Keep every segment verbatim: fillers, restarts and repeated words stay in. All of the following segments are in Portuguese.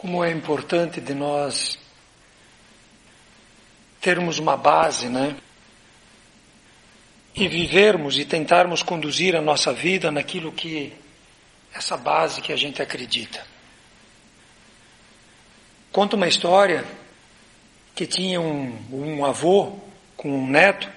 como é importante de nós termos uma base, né? E vivermos e tentarmos conduzir a nossa vida naquilo que, essa base que a gente acredita. Conta uma história que tinha um, um avô com um neto,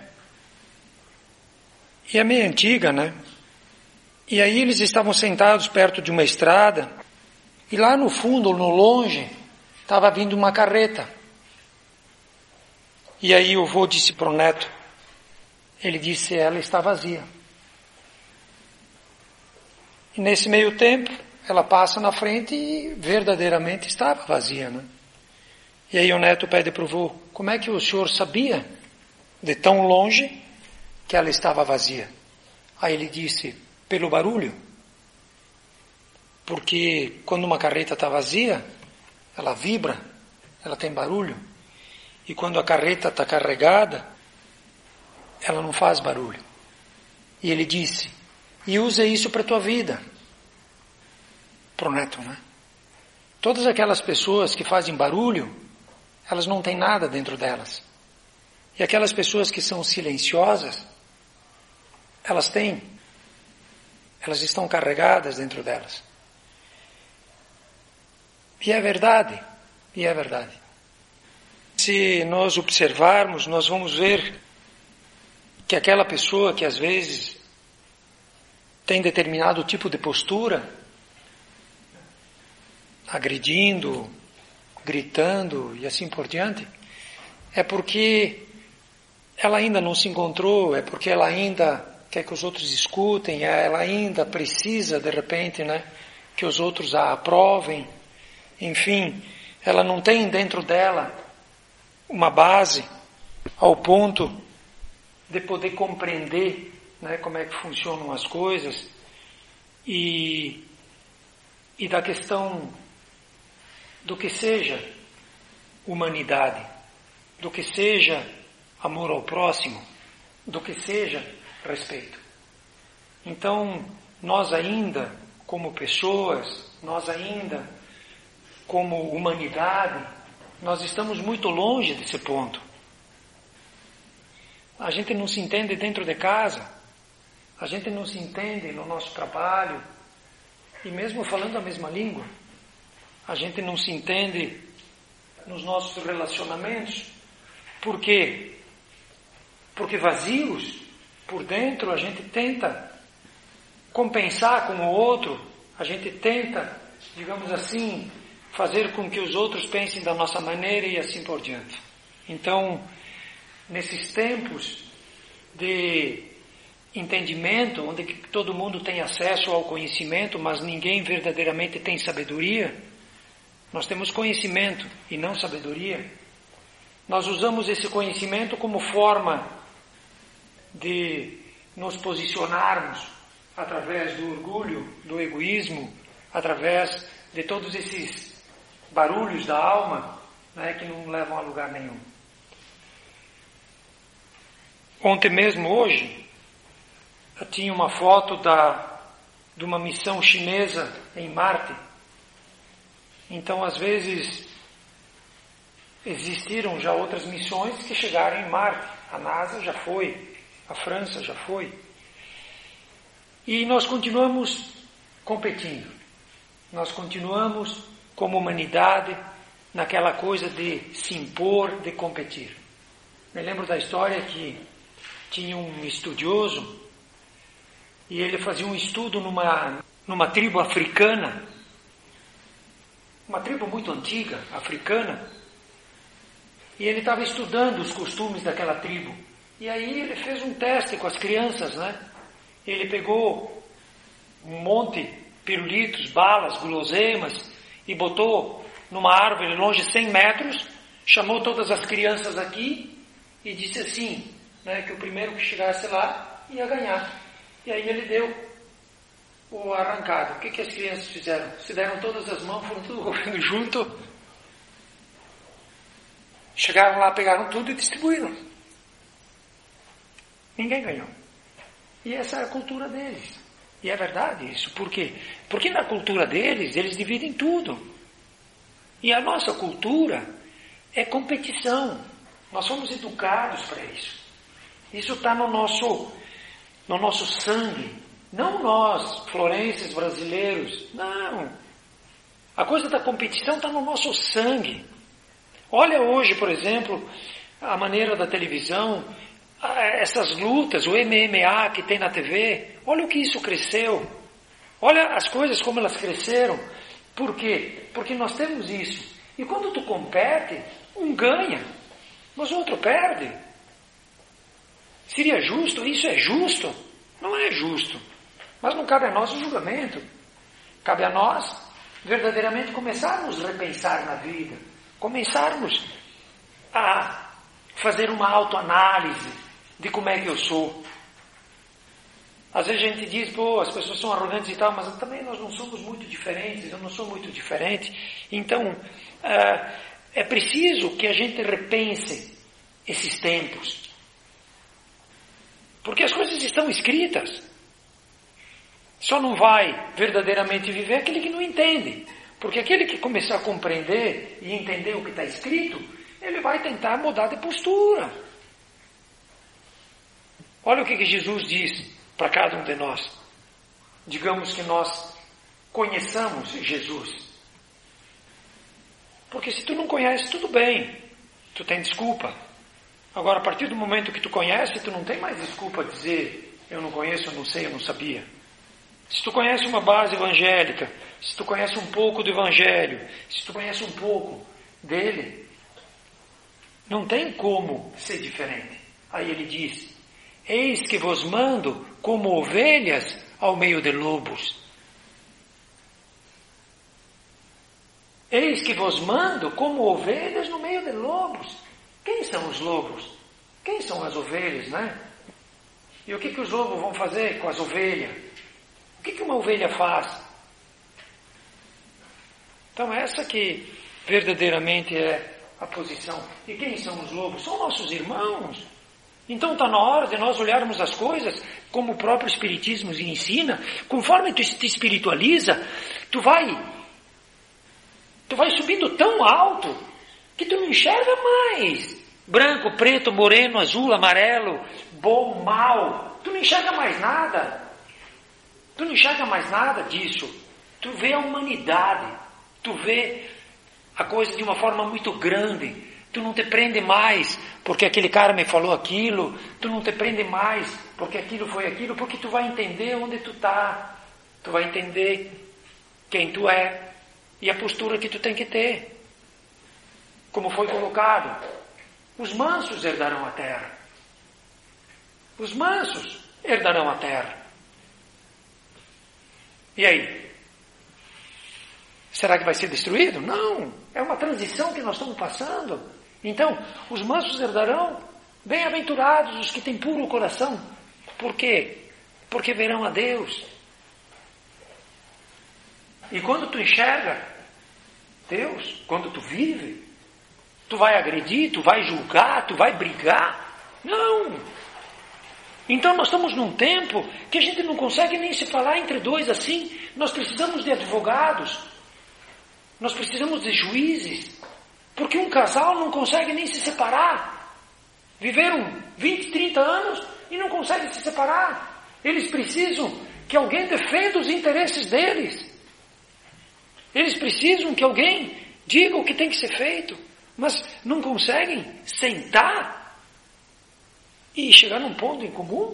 e é meio antiga, né? E aí eles estavam sentados perto de uma estrada, e lá no fundo, no longe, estava vindo uma carreta. E aí o avô disse para o neto, ele disse, ela está vazia. E nesse meio tempo, ela passa na frente e verdadeiramente estava vazia, né? E aí o neto pede para o avô, como é que o senhor sabia de tão longe que ela estava vazia? Aí ele disse, pelo barulho. Porque quando uma carreta está vazia, ela vibra, ela tem barulho. E quando a carreta está carregada, ela não faz barulho. E ele disse, e usa isso para a tua vida. Para o neto, né? Todas aquelas pessoas que fazem barulho, elas não têm nada dentro delas. E aquelas pessoas que são silenciosas, elas têm, elas estão carregadas dentro delas. E é verdade, e é verdade. Se nós observarmos, nós vamos ver que aquela pessoa que às vezes tem determinado tipo de postura, agredindo, gritando e assim por diante, é porque ela ainda não se encontrou, é porque ela ainda quer que os outros escutem, ela ainda precisa, de repente, né, que os outros a aprovem. Enfim, ela não tem dentro dela uma base ao ponto de poder compreender, né, como é que funcionam as coisas e, e da questão do que seja humanidade, do que seja amor ao próximo, do que seja respeito. Então, nós ainda, como pessoas, nós ainda, como humanidade, nós estamos muito longe desse ponto. A gente não se entende dentro de casa, a gente não se entende no nosso trabalho, e mesmo falando a mesma língua, a gente não se entende nos nossos relacionamentos. Por quê? Porque vazios, por dentro, a gente tenta compensar com o outro, a gente tenta, digamos assim, fazer com que os outros pensem da nossa maneira e assim por diante. Então, nesses tempos de entendimento, onde todo mundo tem acesso ao conhecimento, mas ninguém verdadeiramente tem sabedoria, nós temos conhecimento e não sabedoria. Nós usamos esse conhecimento como forma de nos posicionarmos através do orgulho, do egoísmo, através de todos esses barulhos da alma, né, que não levam a lugar nenhum. Ontem mesmo, hoje, eu tinha uma foto da, de uma missão chinesa em Marte. Então, às vezes, existiram já outras missões que chegaram em Marte. A NASA já foi, a França já foi. E nós continuamos competindo. Nós continuamos, como humanidade, naquela coisa de se impor, de competir. Me lembro da história que tinha um estudioso e ele fazia um estudo numa, numa tribo africana, uma tribo muito antiga, africana, e ele estava estudando os costumes daquela tribo. E aí ele fez um teste com as crianças, né? Ele pegou um monte de pirulitos, balas, guloseimas, e botou numa árvore longe cem metros, chamou todas as crianças aqui e disse assim, né, que o primeiro que chegasse lá ia ganhar. E aí ele deu o arrancado. O que, que as crianças fizeram? Se deram todas as mãos, foram tudo correndo junto. Chegaram lá, pegaram tudo e distribuíram. Ninguém ganhou. E essa é a cultura deles. E é verdade isso. Por quê? Porque na cultura deles, eles dividem tudo. E a nossa cultura é competição. Nós somos educados para isso. Isso está no nosso, no nosso sangue. Não nós, florenses, brasileiros. Não. A coisa da competição está no nosso sangue. Olha hoje, por exemplo, a maneira da televisão, essas lutas, o M M A que tem na T V. Olha o que isso cresceu. Olha as coisas como elas cresceram. Por quê? Porque nós temos isso. E quando tu compete, um ganha, mas o outro perde. Seria justo? Isso é justo? Não é justo. Mas não cabe a nós o julgamento. Cabe a nós verdadeiramente começarmos a repensar na vida. Começarmos a fazer uma autoanálise de como é que eu sou. Às vezes a gente diz, pô, as pessoas são arrogantes e tal, mas também nós não somos muito diferentes, eu não sou muito diferente. Então, uh, é preciso que a gente repense esses tempos. Porque as coisas estão escritas. Só não vai verdadeiramente viver aquele que não entende. Porque aquele que começar a compreender e entender o que está escrito, ele vai tentar mudar de postura. Olha o que, que Jesus diz para cada um de nós. Digamos que nós conheçamos Jesus. Porque se tu não conheces, tudo bem. Tu tem desculpa. Agora, a partir do momento que tu conhece, tu não tem mais desculpa de dizer, eu não conheço, eu não sei, eu não sabia. Se tu conhece uma base evangélica, se tu conhece um pouco do Evangelho, se tu conhece um pouco dele, não tem como ser diferente. Aí ele diz, eis que vos mando como ovelhas ao meio de lobos. Eis que vos mando como ovelhas no meio de lobos. Quem são os lobos? Quem são as ovelhas, né? E o que, que os lobos vão fazer com as ovelhas? O que, que uma ovelha faz? Então essa que verdadeiramente é a posição. E quem são os lobos? São nossos irmãos. Então está na hora de nós olharmos as coisas como o próprio Espiritismo ensina. Conforme tu te espiritualiza, tu vai, tu vai subindo tão alto que tu não enxerga mais branco, preto, moreno, azul, amarelo, bom, mal. Tu não enxerga mais nada. Tu não enxerga mais nada disso. Tu vê a humanidade. Tu vê a coisa de uma forma muito grande. Tu não te prende mais porque aquele cara me falou aquilo. Tu não te prende mais porque aquilo foi aquilo. Porque tu vai entender onde tu está. Tu vai entender quem tu é e a postura que tu tem que ter. Como foi colocado. Os mansos herdarão a terra. Os mansos herdarão a terra. E aí? Será que vai ser destruído? Não. É uma transição que nós estamos passando. Então, os mansos herdarão. Bem-aventurados os que têm puro coração. Por quê? Porque verão a Deus. E quando tu enxerga Deus, quando tu vive, tu vai agredir, tu vai julgar, tu vai brigar? Não. Então nós estamos num tempo que a gente não consegue nem se falar entre dois assim. Nós precisamos de advogados. Nós precisamos de juízes. Porque um casal não consegue nem se separar. Viveram vinte, trinta anos e não conseguem se separar. Eles precisam que alguém defenda os interesses deles. Eles precisam que alguém diga o que tem que ser feito. Mas não conseguem sentar e chegar num ponto em comum.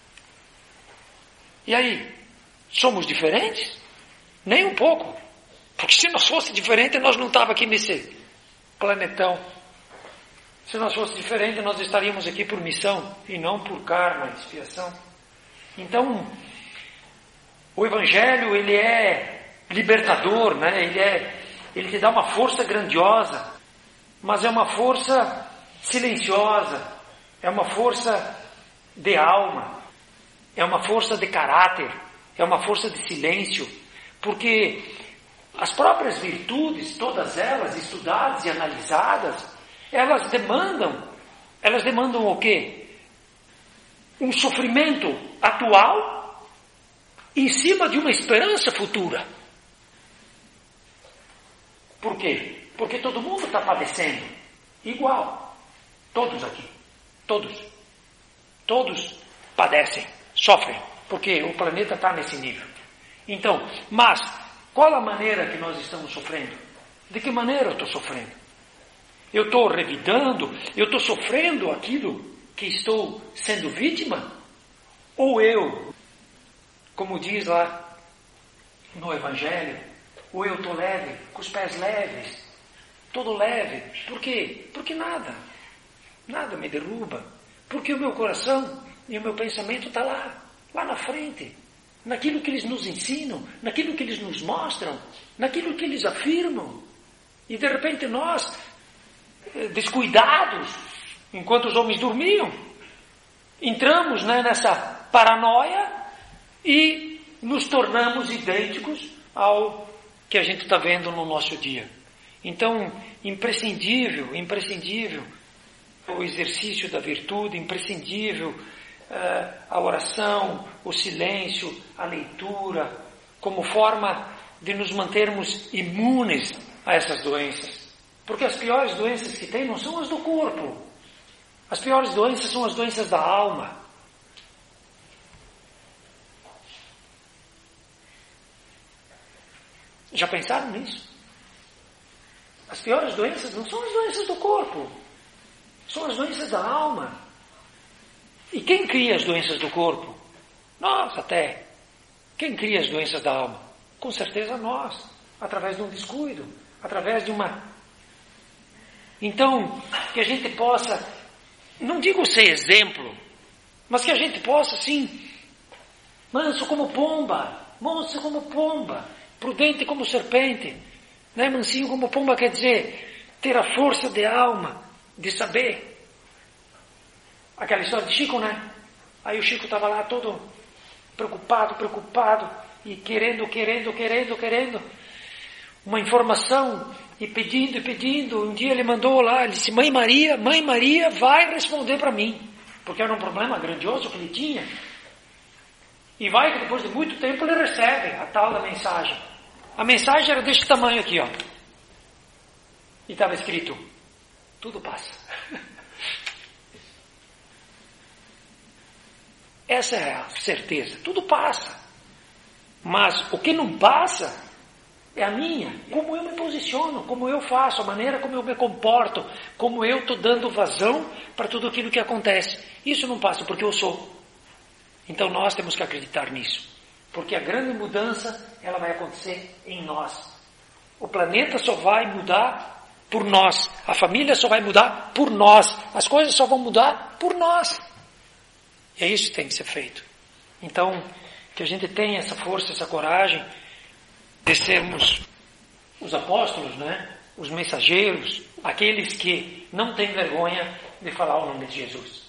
E aí, somos diferentes? Nem um pouco. Porque se nós fosse diferente, nós não estávamos aqui nesse planetão. Se nós fosse diferente, nós estaríamos aqui por missão e não por karma, expiação. Então, o Evangelho, ele é libertador, né? Ele é, ele te dá uma força grandiosa, mas é uma força silenciosa. É uma força de alma, é uma força de caráter, é uma força de silêncio, porque as próprias virtudes, todas elas estudadas e analisadas, elas demandam, elas demandam o quê? Um sofrimento atual em cima de uma esperança futura. Por quê? Porque todo mundo está padecendo. Igual. Todos aqui. Todos. Todos padecem, sofrem. Porque o planeta está nesse nível. Então, mas, qual a maneira que nós estamos sofrendo? De que maneira eu estou sofrendo? Eu estou revidando? Eu estou sofrendo aquilo que estou sendo vítima? Ou eu, como diz lá no Evangelho, ou eu estou leve, com os pés leves, todo leve. Por quê? Porque nada, nada me derruba. Porque o meu coração e o meu pensamento está lá, lá na frente, naquilo que eles nos ensinam, naquilo que eles nos mostram, naquilo que eles afirmam. E de repente nós, descuidados, enquanto os homens dormiam, entramos, né, nessa paranoia e nos tornamos idênticos ao que a gente está vendo no nosso dia. Então, imprescindível, imprescindível o exercício da virtude, imprescindível uh, a oração, o silêncio, a leitura, como forma de nos mantermos imunes a essas doenças. Porque as piores doenças que tem não são as do corpo. As piores doenças são as doenças da alma. Já pensaram nisso? As piores doenças não são as doenças do corpo. São as doenças da alma. E quem cria as doenças do corpo? Nós até. Quem cria as doenças da alma? Com certeza nós. Através de um descuido. Através de uma... Então, que a gente possa, não digo ser exemplo, mas que a gente possa, sim, manso como pomba, manso como pomba, prudente como serpente, né? Mansinho como pomba quer dizer ter a força de alma, de saber. Aquela história de Chico, né? Aí o Chico estava lá todo preocupado, preocupado, e querendo, querendo, querendo, querendo uma informação, e pedindo, e pedindo. Um dia ele mandou lá, ele disse, Mãe Maria, Mãe Maria vai responder para mim, porque era um problema grandioso que ele tinha. E vai que depois de muito tempo ele recebe a tal da mensagem. A mensagem era deste tamanho aqui, ó. E estava escrito, tudo passa. Essa é a certeza, tudo passa. Mas o que não passa é a minha, como eu me posiciono, como eu faço, a maneira como eu me comporto, como eu estou dando vazão para tudo aquilo que acontece. Isso não passa porque eu sou. Então nós temos que acreditar nisso. Porque a grande mudança, ela vai acontecer em nós. O planeta só vai mudar por nós. A família só vai mudar por nós. As coisas só vão mudar por nós. E é isso que tem que ser feito. Então, que a gente tenha essa força, essa coragem de sermos os apóstolos, né? Os mensageiros, aqueles que não têm vergonha de falar o nome de Jesus.